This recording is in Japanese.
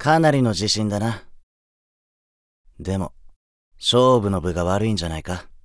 かなりの自信だな。でも、勝負の分が悪いんじゃないか。